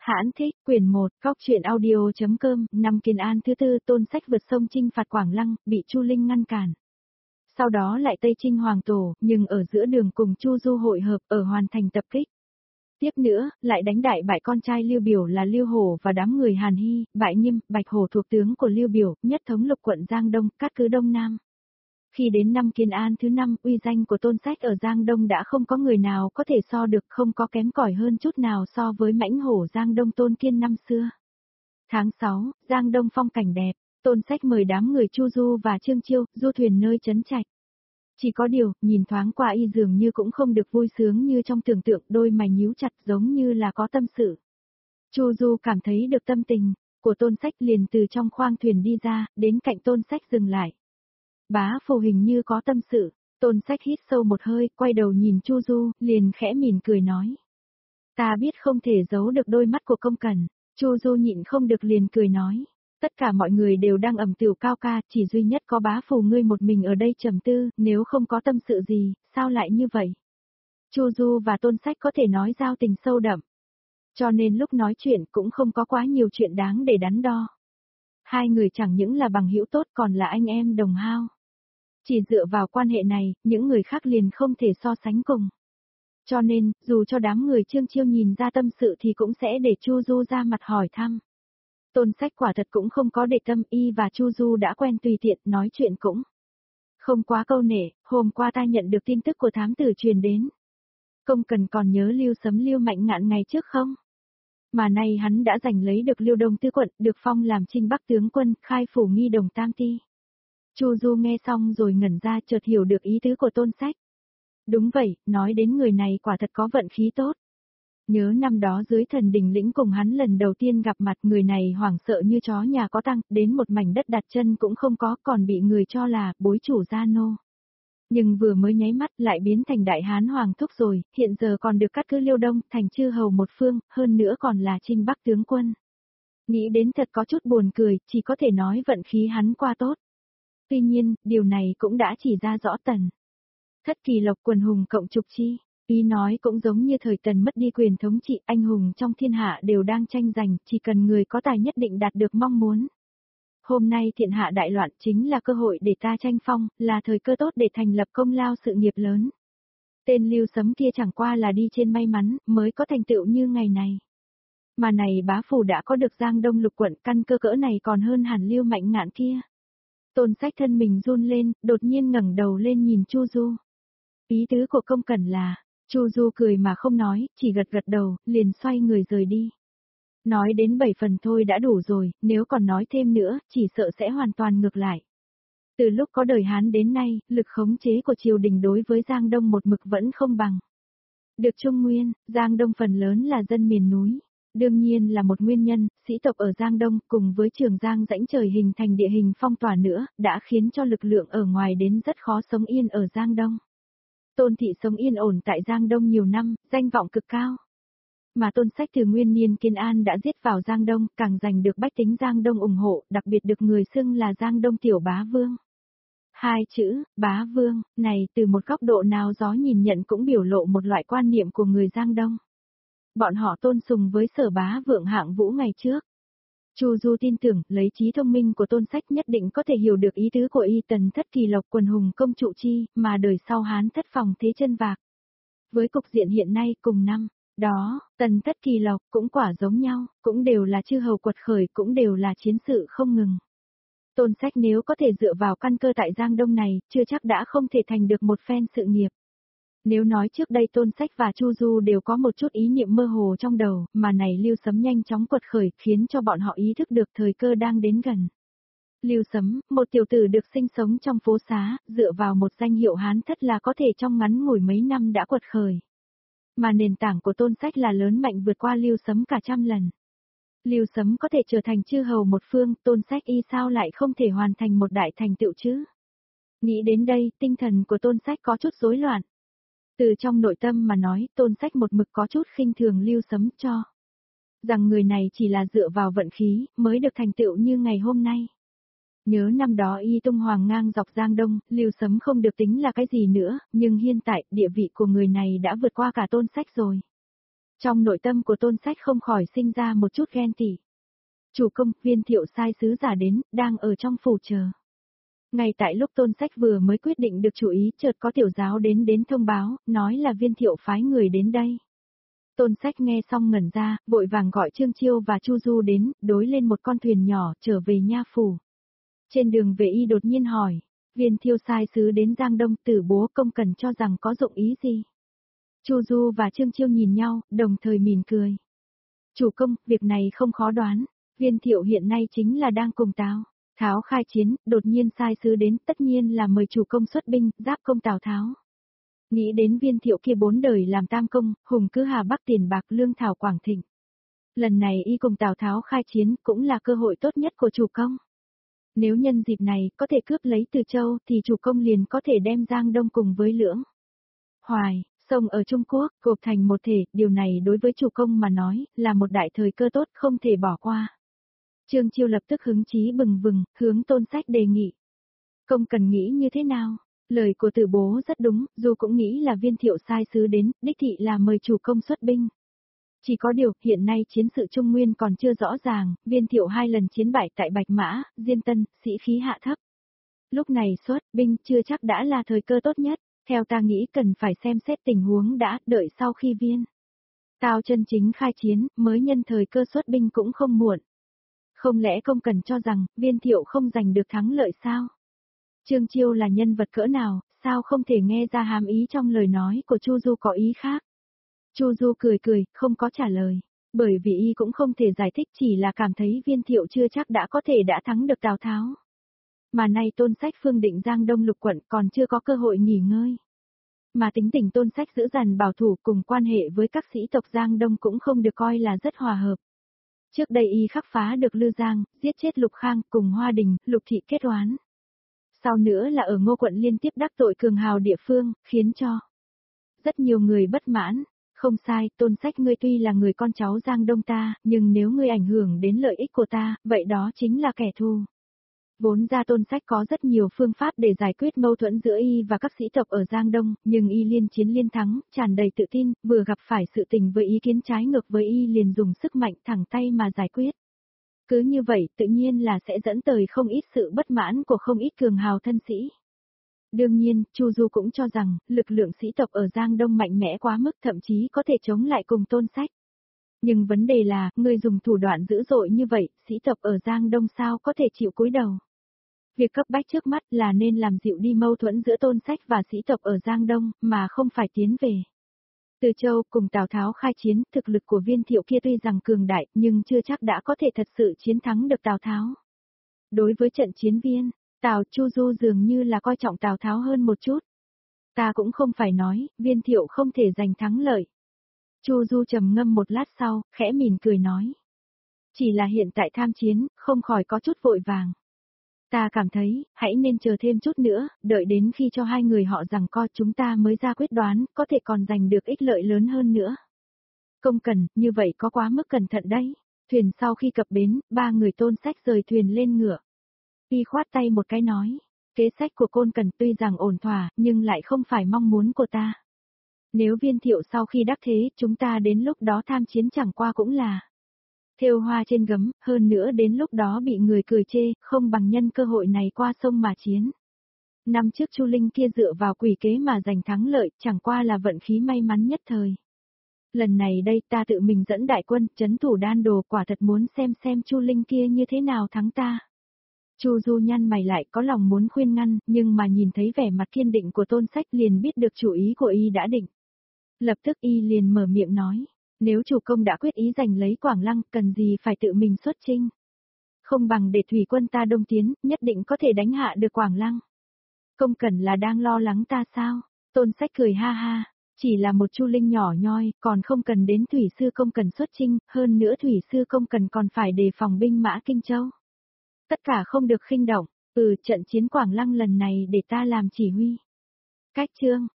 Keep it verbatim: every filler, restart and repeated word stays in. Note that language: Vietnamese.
Hãn thích, quyển một, góc truyện audio.com, năm Kiến An thứ tư, Tôn Sách vượt sông chinh phạt Quảng Lăng, bị Chu Linh ngăn cản. Sau đó lại Tây Chinh Hoàng Tổ, nhưng ở giữa đường cùng Chu Du hội hợp ở hoàn thành tập kích. Tiếp nữa, lại đánh đại bại con trai Lưu Biểu là Lưu Hổ và đám người Hàn Hy, Bại Nghiêm, Bạch Hổ thuộc tướng của Lưu Biểu, nhất thống lục quận Giang Đông, cát cứ Đông Nam. Khi đến năm Kiến An thứ năm, uy danh của Tôn Sách ở Giang Đông đã không có người nào có thể so được, không có kém cỏi hơn chút nào so với mãnh hổ Giang Đông Tôn Kiên năm xưa. Tháng sáu, Giang Đông phong cảnh đẹp, Tôn Sách mời đám người Chu Du và Trương Chiêu, du thuyền nơi trấn Trạch. Chỉ có điều, nhìn thoáng qua y dường như cũng không được vui sướng như trong tưởng tượng, đôi mày nhíu chặt giống như là có tâm sự. Chu Du cảm thấy được tâm tình của Tôn Sách liền từ trong khoang thuyền đi ra, đến cạnh Tôn Sách dừng lại. Bá Phù hình như có tâm sự, Tôn Sách hít sâu một hơi, quay đầu nhìn Chu Du, liền khẽ mỉm cười nói. Ta biết không thể giấu được đôi mắt của công cẩn. Chu Du nhịn không được liền cười nói. Tất cả mọi người đều đang ầm tiểu cao ca, chỉ duy nhất có Bá Phù ngươi một mình ở đây trầm tư, nếu không có tâm sự gì, sao lại như vậy? Chu Du và Tôn Sách có thể nói giao tình sâu đậm. Cho nên lúc nói chuyện cũng không có quá nhiều chuyện đáng để đắn đo. Hai người chẳng những là bằng hữu tốt còn là anh em đồng hao. Chỉ dựa vào quan hệ này, những người khác liền không thể so sánh cùng. Cho nên, dù cho đám người Trương Chiêu nhìn ra tâm sự thì cũng sẽ để Chu Du ra mặt hỏi thăm. Tôn Sách quả thật cũng không có để tâm, y và Chu Du đã quen tùy tiện, nói chuyện cũng không quá câu nể. Hôm qua ta nhận được tin tức của thám tử truyền đến. Công cần còn nhớ Lưu Sấm Lưu Mạnh Ngạn ngày trước không? Mà nay hắn đã giành lấy được Lưu Đông Tứ quận, được phong làm Trinh Bắc tướng quân, khai phủ nghi đồng tam ti. Chu Du nghe xong rồi ngẩn ra, chợt hiểu được ý tứ của Tôn Sách. Đúng vậy, nói đến người này quả thật có vận khí tốt. Nhớ năm đó dưới Thần Đình Lĩnh cùng hắn lần đầu tiên gặp mặt, người này hoảng sợ như chó nhà có tăng, đến một mảnh đất đặt chân cũng không có, còn bị người cho là bối chủ gia nô. Nhưng vừa mới nháy mắt lại biến thành đại hán hoàng thúc rồi, hiện giờ còn được cát cứ Liêu Đông, thành chư hầu một phương, hơn nữa còn là Trinh Bắc tướng quân. Nghĩ đến thật có chút buồn cười, chỉ có thể nói vận khí hắn qua tốt. Tuy nhiên, điều này cũng đã chỉ ra rõ Tần Thất Kỳ Lộc quần hùng cộng trục chi. Ý nói cũng giống như thời Tần mất đi quyền thống trị, anh hùng trong thiên hạ đều đang tranh giành, chỉ cần người có tài nhất định đạt được mong muốn. Hôm nay thiên hạ đại loạn chính là cơ hội để ta tranh phong, là thời cơ tốt để thành lập công lao sự nghiệp lớn. Tên Lưu Sấm kia chẳng qua là đi trên may mắn, mới có thành tựu như ngày này. Mà này Bá Phù đã có được Giang Đông lục quận, căn cơ cỡ này còn hơn hẳn Lưu Mạnh Ngạn kia. Tôn Sách thân mình run lên, đột nhiên ngẩng đầu lên nhìn Chu Du. Ý tứ của công cẩn là, Chu Du cười mà không nói, chỉ gật gật đầu, liền xoay người rời đi. Nói đến bảy phần thôi đã đủ rồi, nếu còn nói thêm nữa, chỉ sợ sẽ hoàn toàn ngược lại. Từ lúc có đời Hán đến nay, lực khống chế của triều đình đối với Giang Đông một mực vẫn không bằng. Được Trung Nguyên, Giang Đông phần lớn là dân miền núi. Đương nhiên là một nguyên nhân, sĩ tộc ở Giang Đông cùng với Trường Giang rãnh trời hình thành địa hình phong tỏa nữa, đã khiến cho lực lượng ở ngoài đến rất khó sống yên ở Giang Đông. Tôn Thị sống yên ổn tại Giang Đông nhiều năm, danh vọng cực cao. Mà Tôn Sách từ nguyên niên Kiến An đã giết vào Giang Đông, càng giành được bách tính Giang Đông ủng hộ, đặc biệt được người xưng là Giang Đông Tiểu Bá Vương. Hai chữ, Bá Vương, này từ một góc độ nào gió nhìn nhận cũng biểu lộ một loại quan niệm của người Giang Đông. Bọn họ tôn sùng với Sở Bá Vượng Hạng Vũ ngày trước. Chu Du tin tưởng, lấy trí thông minh của Tôn Sách nhất định có thể hiểu được ý tứ của y Tần Thất Kỳ Lộc quần hùng công trụ chi, mà đời sau Hán thất phòng thế chân vạc. Với cục diện hiện nay cùng năm đó, Tần Thất Kỳ Lộc cũng quả giống nhau, cũng đều là chư hầu quật khởi, cũng đều là chiến sự không ngừng. Tôn Sách nếu có thể dựa vào căn cơ tại Giang Đông này, chưa chắc đã không thể thành được một phen sự nghiệp. Nếu nói trước đây Tôn Sách và Chu Du đều có một chút ý niệm mơ hồ trong đầu, mà này Lưu Sấm nhanh chóng quật khởi, khiến cho bọn họ ý thức được thời cơ đang đến gần. Lưu Sấm, một tiểu tử được sinh sống trong phố xá, dựa vào một danh hiệu Hán thất là có thể trong ngắn ngủi mấy năm đã quật khởi. Mà nền tảng của Tôn Sách là lớn mạnh vượt qua Lưu Sấm cả trăm lần. Lưu Sấm có thể trở thành chư hầu một phương, Tôn Sách y sao lại không thể hoàn thành một đại thành tựu chứ? Nghĩ đến đây, tinh thần của Tôn Sách có chút rối loạn. Từ trong nội tâm mà nói, Tôn Sách một mực có chút khinh thường Lưu Sấm cho rằng người này chỉ là dựa vào vận khí, mới được thành tựu như ngày hôm nay. Nhớ năm đó y tung hoàng ngang dọc Giang Đông, Lưu Sấm không được tính là cái gì nữa, nhưng hiện tại, địa vị của người này đã vượt qua cả Tôn Sách rồi. Trong nội tâm của Tôn Sách không khỏi sinh ra một chút ghen tị. Chủ công, Viên Thiệu sai sứ giả đến, đang ở trong phủ chờ. Ngay tại lúc Tôn Sách vừa mới quyết định được chủ ý, chợt có tiểu giáo đến đến thông báo, nói là Viên Thiệu phái người đến đây. Tôn Sách nghe xong ngẩn ra, vội vàng gọi Trương Chiêu và Chu Du đến, đối lên một con thuyền nhỏ, trở về nha phủ. Trên đường về y đột nhiên hỏi, Viên Thiệu sai sứ đến Giang Đông, Tử Bố Công Cần cho rằng có dụng ý gì? Chu Du và Trương Chiêu nhìn nhau, đồng thời mỉm cười. Chủ công, việc này không khó đoán, Viên Thiệu hiện nay chính là đang cùng Tào Tháo khai chiến, đột nhiên sai sứ đến, tất nhiên là mời chủ công xuất binh, giáp công Tào Tháo. Nghĩ đến Viên Thiệu kia bốn đời làm tam công, hùng cứ Hà Bắc tiền bạc lương thảo quảng thịnh. Lần này y cùng Tào Tháo khai chiến cũng là cơ hội tốt nhất của chủ công. Nếu nhân dịp này có thể cướp lấy Từ Châu thì chủ công liền có thể đem Giang Đông cùng với Lưỡng Hoài, sông ở Trung Quốc, gộp thành một thể, điều này đối với chủ công mà nói là một đại thời cơ tốt không thể bỏ qua. Trương Chiêu lập tức hứng chí bừng bừng, hướng Tôn Sách đề nghị. Công cần nghĩ như thế nào? Lời của Tử Bố rất đúng, dù cũng nghĩ là Viên Thiệu sai sứ đến, đích thị là mời chủ công xuất binh. Chỉ có điều, hiện nay chiến sự Trung Nguyên còn chưa rõ ràng, Viên Thiệu hai lần chiến bại tại Bạch Mã, Diên Tân, sĩ khí hạ thấp. Lúc này xuất binh chưa chắc đã là thời cơ tốt nhất, theo ta nghĩ cần phải xem xét tình huống đã, đợi sau khi Viên Tào chân chính khai chiến, mới nhân thời cơ xuất binh cũng không muộn. Không lẽ công cần cho rằng, Viên Thiệu không giành được thắng lợi sao? Trương Chiêu là nhân vật cỡ nào, sao không thể nghe ra hàm ý trong lời nói của Chu Du có ý khác? Chu Du cười cười, không có trả lời, bởi vì y cũng không thể giải thích, chỉ là cảm thấy Viên Thiệu chưa chắc đã có thể đã thắng được Tào Tháo. Mà nay Tôn Sách phương định Giang Đông lục quận còn chưa có cơ hội nghỉ ngơi. Mà tính tình Tôn Sách giữ dằn bảo thủ cùng quan hệ với các sĩ tộc Giang Đông cũng không được coi là rất hòa hợp. Trước đây y khắc phá được Lư Giang, giết chết Lục Khang cùng Hoa Đình, Lục Thị kết oán. Sau nữa là ở Ngô quận liên tiếp đắc tội cường hào địa phương, khiến cho rất nhiều người bất mãn. Không sai, Tôn Sách ngươi tuy là người con cháu Giang Đông ta, nhưng nếu ngươi ảnh hưởng đến lợi ích của ta, vậy đó chính là kẻ thù. Vốn ra Tôn Sách có rất nhiều phương pháp để giải quyết mâu thuẫn giữa y và các sĩ tộc ở Giang Đông, nhưng y liên chiến liên thắng, tràn đầy tự tin, vừa gặp phải sự tình với ý kiến trái ngược với y liền dùng sức mạnh thẳng tay mà giải quyết. Cứ như vậy, tự nhiên là sẽ dẫn tới không ít sự bất mãn của không ít cường hào thân sĩ. Đương nhiên, Chu Du cũng cho rằng, lực lượng sĩ tộc ở Giang Đông mạnh mẽ quá mức, thậm chí có thể chống lại cùng Tôn Sách. Nhưng vấn đề là, người dùng thủ đoạn dữ dội như vậy, sĩ tộc ở Giang Đông sao có thể chịu cúi đầu. Việc cấp bách trước mắt là nên làm dịu đi mâu thuẫn giữa Tôn Sách và sĩ tộc ở Giang Đông, mà không phải tiến về Từ Châu cùng Tào Tháo khai chiến, thực lực của Viên Thiệu kia tuy rằng cường đại, nhưng chưa chắc đã có thể thật sự chiến thắng được Tào Tháo. Đối với trận chiến Viên Tào, Chu Du dường như là coi trọng Tào Tháo hơn một chút. Ta cũng không phải nói, Viên Thiệu không thể giành thắng lợi. Chu Du trầm ngâm một lát sau, khẽ mỉm cười nói. Chỉ là hiện tại tham chiến, không khỏi có chút vội vàng. Ta cảm thấy, hãy nên chờ thêm chút nữa, đợi đến khi cho hai người họ rằng co chúng ta mới ra quyết đoán, có thể còn giành được ích lợi lớn hơn nữa. Công cần, như vậy có quá mức cẩn thận đấy. Thuyền sau khi cập bến, ba người Tôn Sách rời thuyền lên ngựa. Y khoát tay một cái nói, kế sách của Côn Cần tuy rằng ổn thỏa, nhưng lại không phải mong muốn của ta. Nếu Viên Thiệu sau khi đắc thế, chúng ta đến lúc đó tham chiến chẳng qua cũng là thêu hoa trên gấm, hơn nữa đến lúc đó bị người cười chê, không bằng nhân cơ hội này qua sông mà chiến. Năm trước Chu Linh kia dựa vào quỷ kế mà giành thắng lợi, chẳng qua là vận khí may mắn nhất thời. Lần này đây ta tự mình dẫn đại quân, trấn thủ Đan Đồ, quả thật muốn xem xem Chu Linh kia như thế nào thắng ta. Chu Du nhăn mày lại, có lòng muốn khuyên ngăn, nhưng mà nhìn thấy vẻ mặt kiên định của Tôn Sách liền biết được chủ ý của y đã định. Lập tức y liền mở miệng nói, nếu chủ công đã quyết ý giành lấy Quảng Lăng, cần gì phải tự mình xuất chinh. Không bằng để thủy quân ta đông tiến, nhất định có thể đánh hạ được Quảng Lăng. Công Cần là đang lo lắng ta sao? Tôn Sách cười ha ha, chỉ là một Chu Linh nhỏ nhoi, còn không cần đến thủy sư công cần xuất chinh, hơn nữa thủy sư công cần còn phải đề phòng binh mã Kinh Châu. Tất cả không được khinh động, ừ trận chiến Quảng Lăng lần này để ta làm chỉ huy. Cách chương